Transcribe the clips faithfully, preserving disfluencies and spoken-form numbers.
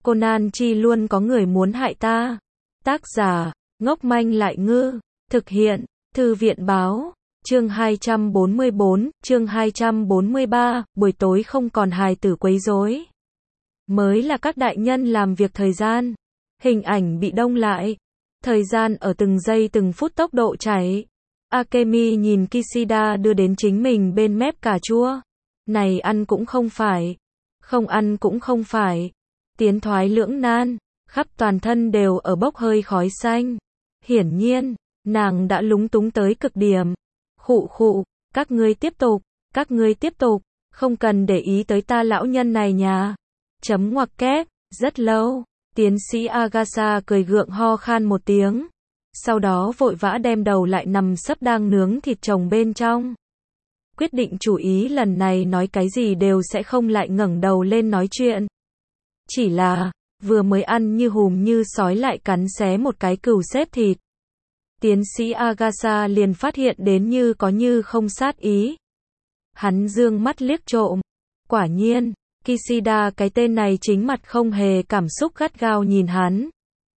Conan chi luôn có người muốn hại ta. Tác giả, ngốc manh lại ngư. Thực hiện, Thư viện báo. Chương hai trăm bốn mươi bốn, chương hai trăm bốn mươi ba, buổi tối không còn hài tử quấy rối. Mới là các đại nhân làm việc thời gian. Hình ảnh bị đông lại. Thời gian ở từng giây từng phút tốc độ chảy. Akemi nhìn Kishida đưa đến chính mình bên mép cà chua. Này ăn cũng không phải. Không ăn cũng không phải. Tiến thoái lưỡng nan. Khắp toàn thân đều ở bốc hơi khói xanh. Hiển nhiên, nàng đã lúng túng tới cực điểm. Khụ khụ, các ngươi tiếp tục, các ngươi tiếp tục, không cần để ý tới ta lão nhân này nhà. Chấm ngoặc kép, rất lâu, tiến sĩ Agasa cười gượng ho khan một tiếng. Sau đó vội vã đem đầu lại nằm sấp đang nướng thịt chồng bên trong. Quyết định chủ ý lần này nói cái gì đều sẽ không lại ngẩng đầu lên nói chuyện. Chỉ là, vừa mới ăn như hùm như sói lại cắn xé một cái cừu xếp thịt. Tiến sĩ Agasa liền phát hiện đến như có như không sát ý. Hắn dương mắt liếc trộm. Quả nhiên, Kishida cái tên này chính mặt không hề cảm xúc gắt gao nhìn hắn.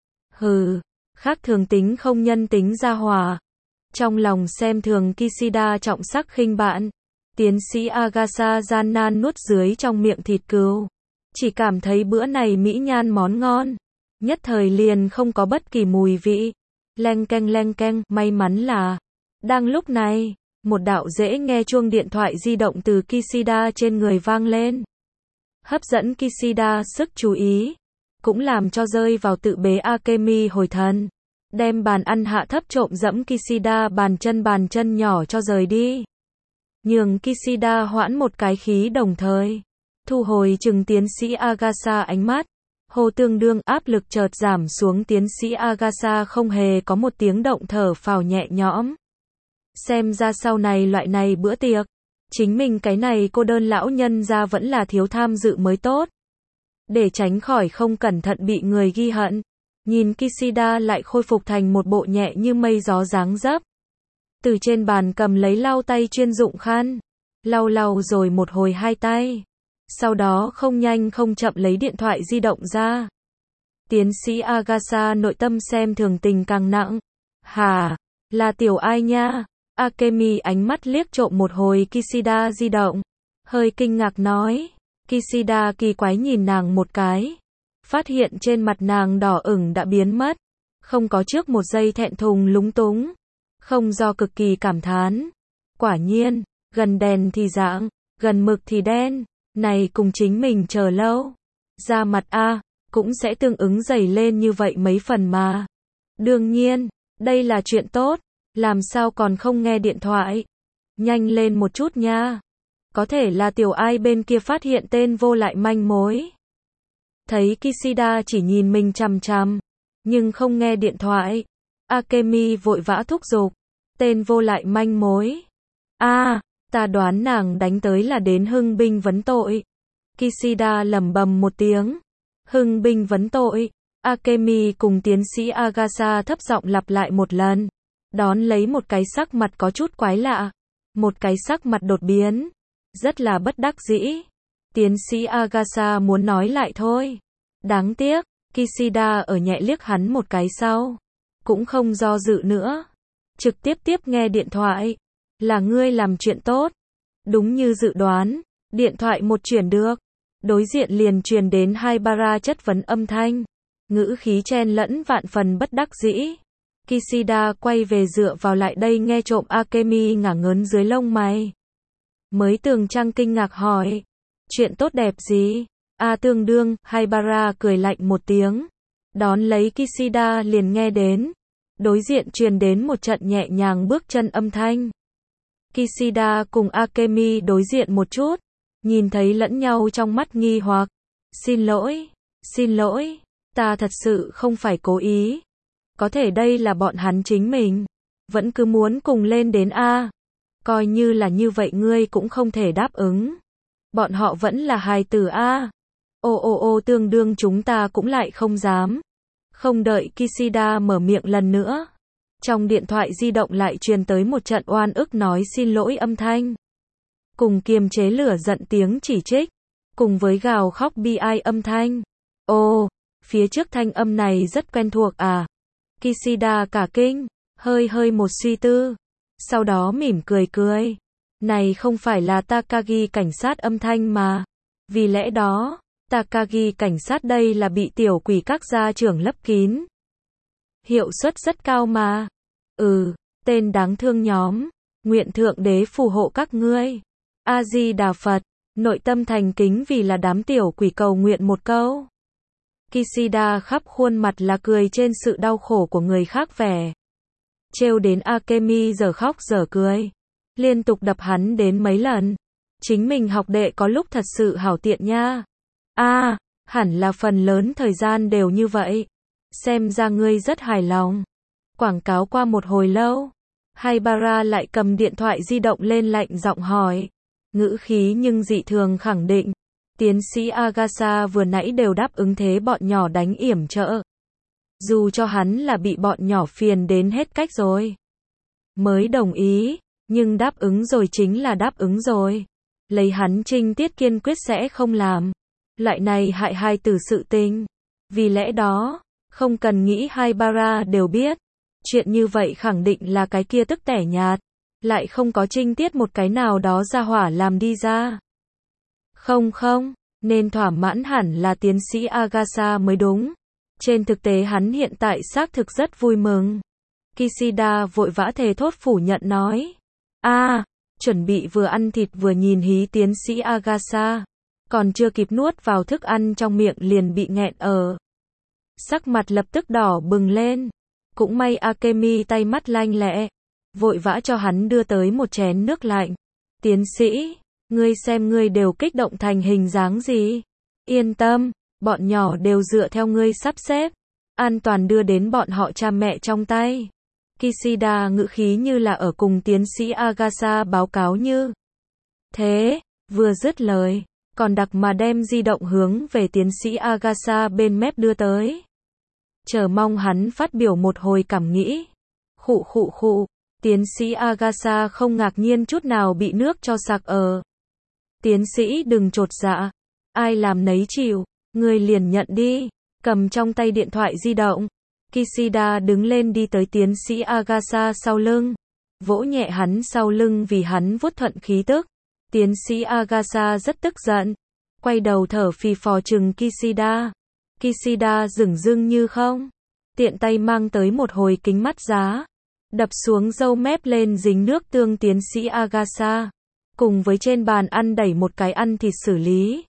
Hừ, khác thường tính không nhân tính ra hòa. Trong lòng xem thường Kishida trọng sắc khinh bạn. Tiến sĩ Agasa gian nan nuốt dưới trong miệng thịt cừu. Chỉ cảm thấy bữa này mỹ nhan món ngon. Nhất thời liền không có bất kỳ mùi vị. Leng keng leng keng, may mắn là. Đang lúc này, một đạo dễ nghe chuông điện thoại di động từ Kishida trên người vang lên. Hấp dẫn Kishida sức chú ý. Cũng làm cho rơi vào tự bế Akemi hồi thần. Đem bàn ăn hạ thấp trộm dẫm Kishida bàn chân bàn chân nhỏ cho rời đi. Nhường Kishida hoãn một cái khí đồng thời. Thu hồi chừng tiến sĩ Agasa ánh mắt. Hồ tương đương áp lực chợt giảm xuống tiến sĩ Agasa không hề có một tiếng động thở phào nhẹ nhõm. Xem ra sau này loại này bữa tiệc. Chính mình cái này cô đơn lão nhân ra vẫn là thiếu tham dự mới tốt. Để tránh khỏi không cẩn thận bị người ghi hận. Nhìn Kishida lại khôi phục thành một bộ nhẹ như mây gió dáng dấp. Từ trên bàn cầm lấy lau tay chuyên dụng khăn. Lau lau rồi một hồi hai tay. Sau đó không nhanh không chậm lấy điện thoại di động ra. Tiến sĩ Agasa nội tâm xem thường tình càng nặng. Hả? Là tiểu ai nha? Akemi ánh mắt liếc trộm một hồi Kishida di động. Hơi kinh ngạc nói. Kishida kỳ quái nhìn nàng một cái. Phát hiện trên mặt nàng đỏ ửng đã biến mất. Không có trước một giây thẹn thùng lúng túng. Không do cực kỳ cảm thán. Quả nhiên, gần đèn thì dạng, gần mực thì đen. Này cùng chính mình chờ lâu. Da mặt a cũng sẽ tương ứng dày lên như vậy mấy phần mà. Đương nhiên, đây là chuyện tốt. Làm sao còn không nghe điện thoại. Nhanh lên một chút nha. Có thể là tiểu ai bên kia phát hiện tên vô lại manh mối. Thấy Kishida chỉ nhìn mình chằm chằm. Nhưng không nghe điện thoại. Akemi vội vã thúc giục. Tên vô lại manh mối. A ta đoán nàng đánh tới là đến hưng binh vấn tội. Kishida lẩm bẩm một tiếng. Hưng binh vấn tội. Akemi cùng tiến sĩ Agasa thấp giọng lặp lại một lần. Đón lấy một cái sắc mặt có chút quái lạ. Một cái sắc mặt đột biến. Rất là bất đắc dĩ. Tiến sĩ Agasa muốn nói lại thôi. Đáng tiếc, Kishida ở nhẹ liếc hắn một cái sau. Cũng không do dự nữa. Trực tiếp tiếp nghe điện thoại. Là ngươi làm chuyện tốt. Đúng như dự đoán, điện thoại một chuyển được. Đối diện liền truyền đến hai bara chất vấn âm thanh. Ngữ khí chen lẫn vạn phần bất đắc dĩ. Kishida quay về dựa vào lại đây nghe trộm Akemi ngả ngớn dưới lông mày. Mới tường trang kinh ngạc hỏi. Chuyện tốt đẹp gì? A tương đương, hai bara cười lạnh một tiếng. Đón lấy Kishida liền nghe đến. Đối diện truyền đến một trận nhẹ nhàng bước chân âm thanh. Kishida cùng Akemi đối diện một chút. Nhìn thấy lẫn nhau trong mắt nghi hoặc. Xin lỗi, xin lỗi, ta thật sự không phải cố ý. Có thể đây là bọn hắn chính mình. Vẫn cứ muốn cùng lên đến A. Coi như là như vậy ngươi cũng không thể đáp ứng. Bọn họ vẫn là hài tử A. Ô ô ô tương đương chúng ta cũng lại không dám. Không đợi Kishida mở miệng lần nữa. Trong điện thoại di động lại truyền tới một trận oan ức nói xin lỗi âm thanh. Cùng kiềm chế lửa giận tiếng chỉ trích. Cùng với gào khóc bi ai âm thanh. Ồ, Phía trước thanh âm này rất quen thuộc à? Kishida cả kinh, hơi hơi một suy tư. Sau đó mỉm cười cười. Này không phải là Takagi cảnh sát âm thanh mà. Vì lẽ đó, Takagi cảnh sát đây là bị tiểu quỷ các gia trưởng lấp kín. Hiệu suất rất cao mà. Ừ, tên đáng thương nhóm. Nguyện thượng đế phù hộ các ngươi. A-di-đà Phật, nội tâm thành kính vì là đám tiểu quỷ cầu nguyện một câu. Kishida khắp khuôn mặt là cười trên sự đau khổ của người khác vẻ. Trêu đến Akemi giờ khóc giờ cười. Liên tục đập hắn đến mấy lần. Chính mình học đệ có lúc thật sự hảo tiện nha. A, à, hẳn là phần lớn thời gian đều như vậy. Xem ra ngươi rất hài lòng. Quảng cáo qua một hồi lâu. Haibara lại cầm điện thoại di động lên lạnh giọng hỏi. Ngữ khí nhưng dị thường khẳng định. Tiến sĩ Agasa vừa nãy đều đáp ứng thế bọn nhỏ đánh yểm trợ. Dù cho hắn là bị bọn nhỏ phiền đến hết cách rồi. Mới đồng ý, nhưng đáp ứng rồi chính là đáp ứng rồi. Lấy hắn trinh tiết kiên quyết sẽ không làm. Loại này hại hai từ sự tình. Vì lẽ đó, không cần nghĩ Haibara đều biết. Chuyện như vậy khẳng định là cái kia tức tẻ nhạt. Lại không có trinh tiết một cái nào đó ra hỏa làm đi ra. Không không, nên thỏa mãn hẳn là tiến sĩ Agasa mới đúng. Trên thực tế hắn hiện tại xác thực rất vui mừng. Kishida vội vã thề thốt phủ nhận nói. A, à, chuẩn bị vừa ăn thịt vừa nhìn hí tiến sĩ Agasa. Còn chưa kịp nuốt vào thức ăn trong miệng liền bị nghẹn ở. Sắc mặt lập tức đỏ bừng lên. Cũng may Akemi tay mắt lanh lẹ. Vội vã cho hắn đưa tới một chén nước lạnh. Tiến sĩ, ngươi xem ngươi đều kích động thành hình dáng gì. Yên tâm, bọn nhỏ đều dựa theo ngươi sắp xếp. An toàn đưa đến bọn họ cha mẹ trong tay. Kishida ngữ khí như là ở cùng tiến sĩ Agasa báo cáo như. Thế, vừa dứt lời, còn đặc mà đem di động hướng về tiến sĩ Agasa bên mép đưa tới. Chờ mong hắn phát biểu một hồi cảm nghĩ. Khụ khụ khụ, tiến sĩ Agasa không ngạc nhiên chút nào bị nước cho sặc ở. Tiến sĩ đừng chột dạ, ai làm nấy chịu, ngươi liền nhận đi, cầm trong tay điện thoại di động. Kishida đứng lên đi tới tiến sĩ Agasa sau lưng, vỗ nhẹ hắn sau lưng vì hắn vuốt thuận khí tức. Tiến sĩ Agasa rất tức giận, quay đầu thở phì phò chừng Kishida. Kishida dửng dưng như không, tiện tay mang tới một hồi kính mắt giá, đập xuống râu mép lên dính nước tương tiến sĩ Agasa, cùng với trên bàn ăn đẩy một cái ăn thịt xử lý.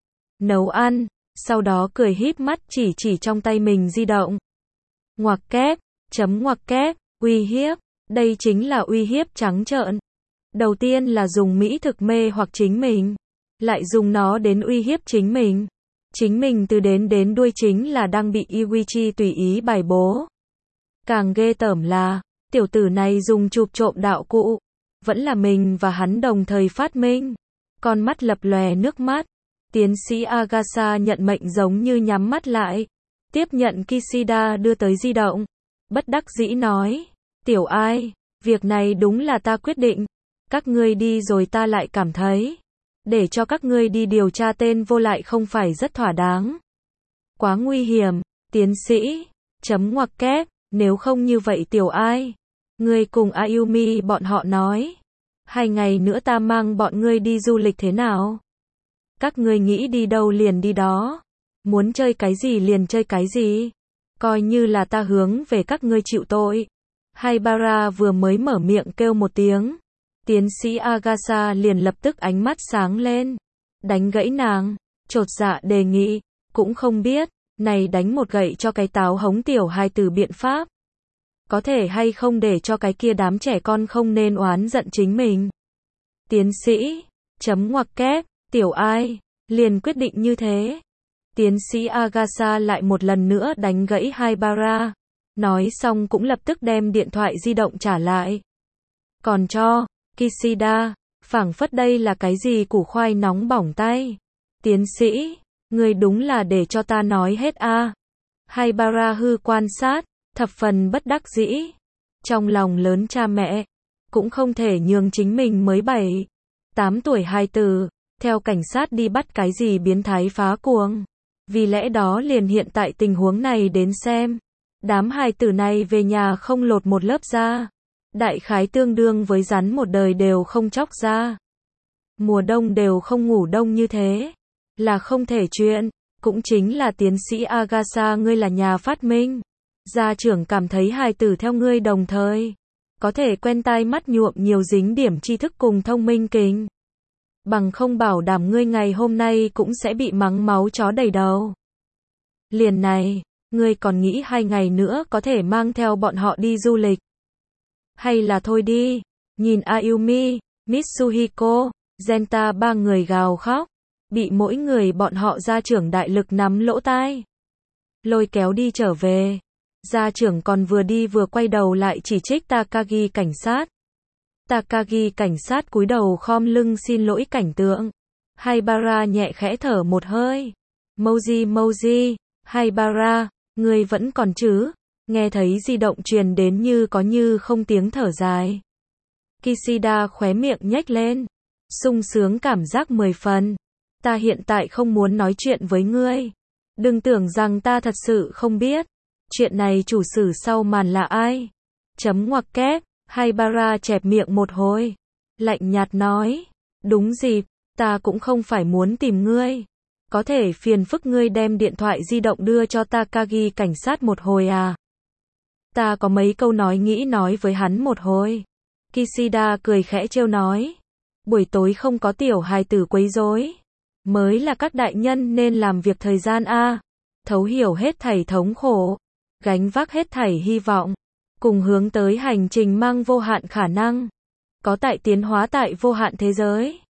Nấu ăn, sau đó cười híp mắt chỉ chỉ trong tay mình di động. Ngoặc kép, chấm ngoặc kép, uy hiếp, đây chính là uy hiếp trắng trợn. Đầu tiên là dùng mỹ thực mê hoặc chính mình, lại dùng nó đến uy hiếp chính mình. Chính mình từ đến đến đuôi chính là đang bị Iwichi tùy ý bài bố. Càng ghê tởm là, tiểu tử này dùng chụp trộm đạo cụ, vẫn là mình và hắn đồng thời phát minh. Con mắt lập lòe nước mắt, tiến sĩ Agasa nhận mệnh giống như nhắm mắt lại, tiếp nhận Kishida đưa tới di động, bất đắc dĩ nói, tiểu ai, việc này đúng là ta quyết định, các ngươi đi rồi ta lại cảm thấy, để cho các ngươi đi điều tra tên vô lại không phải rất thỏa đáng. Quá nguy hiểm, tiến sĩ, chấm ngoặc kép, nếu không như vậy tiểu ai, ngươi cùng Ayumi bọn họ nói, hai ngày nữa ta mang bọn ngươi đi du lịch thế nào? Các ngươi nghĩ đi đâu liền đi đó, muốn chơi cái gì liền chơi cái gì, coi như là ta hướng về các ngươi chịu tội. Haibara vừa mới mở miệng kêu một tiếng, tiến sĩ Agasa liền lập tức ánh mắt sáng lên, đánh gãy nàng, chột dạ đề nghị, cũng không biết, này đánh một gậy cho cái táo hống tiểu hài từ biện pháp. Có thể hay không để cho cái kia đám trẻ con không nên oán giận chính mình. Tiến sĩ, chấm ngoặc kép, tiểu ai, liền quyết định như thế. Tiến sĩ Agasa lại một lần nữa đánh gãy Haibara, nói xong cũng lập tức đem điện thoại di động trả lại. Còn cho Kishida, phảng phất đây là cái gì củ khoai nóng bỏng tay. Tiến sĩ, người đúng là để cho ta nói hết a. À. Haibara hư quan sát, thập phần bất đắc dĩ. Trong lòng lớn cha mẹ, cũng không thể nhường chính mình mới bảy, tám tuổi hài tử, theo cảnh sát đi bắt cái gì biến thái phá cuồng. Vì lẽ đó liền hiện tại tình huống này đến xem. Đám hài tử này về nhà không lột một lớp da. Đại khái tương đương với rắn một đời đều không chóc da. Mùa đông đều không ngủ đông như thế. Là không thể chuyện. Cũng chính là tiến sĩ Agasha ngươi là nhà phát minh. Gia trưởng cảm thấy hài tử theo ngươi đồng thời. Có thể quen tai mắt nhuộm nhiều dính điểm tri thức cùng thông minh kính. Bằng không bảo đảm ngươi ngày hôm nay cũng sẽ bị mắng máu chó đầy đầu. Liền này, ngươi còn nghĩ hai ngày nữa có thể mang theo bọn họ đi du lịch. Hay là thôi đi, nhìn Ayumi, Mitsuhiko, Genta ba người gào khóc, bị mỗi người bọn họ gia trưởng đại lực nắm lỗ tai. Lôi kéo đi trở về. Gia trưởng còn vừa đi vừa quay đầu lại chỉ trích Takagi cảnh sát. Takagi cảnh sát cúi đầu khom lưng xin lỗi cảnh tượng. Haibara nhẹ khẽ thở một hơi. Moji Moji, Haibara, ngươi vẫn còn chứ? Nghe thấy di động truyền đến như có như không tiếng thở dài. Kishida khóe miệng nhếch lên. Sung sướng cảm giác mười phần. Ta hiện tại không muốn nói chuyện với ngươi. Đừng tưởng rằng ta thật sự không biết. Chuyện này chủ sử sau màn là ai? Chấm ngoặc kép. Haibara chẹp miệng một hồi. Lạnh nhạt nói. Đúng dịp, ta cũng không phải muốn tìm ngươi. Có thể phiền phức ngươi đem điện thoại di động đưa cho Takagi cảnh sát một hồi à? Ta có mấy câu nói nghĩ nói với hắn một hồi. Kishida cười khẽ trêu nói. Buổi tối không có tiểu hài tử quấy rối. Mới là các đại nhân nên làm việc thời gian a. Thấu hiểu hết thảy thống khổ. Gánh vác hết thảy hy vọng. Cùng hướng tới hành trình mang vô hạn khả năng. Có tại tiến hóa tại vô hạn thế giới.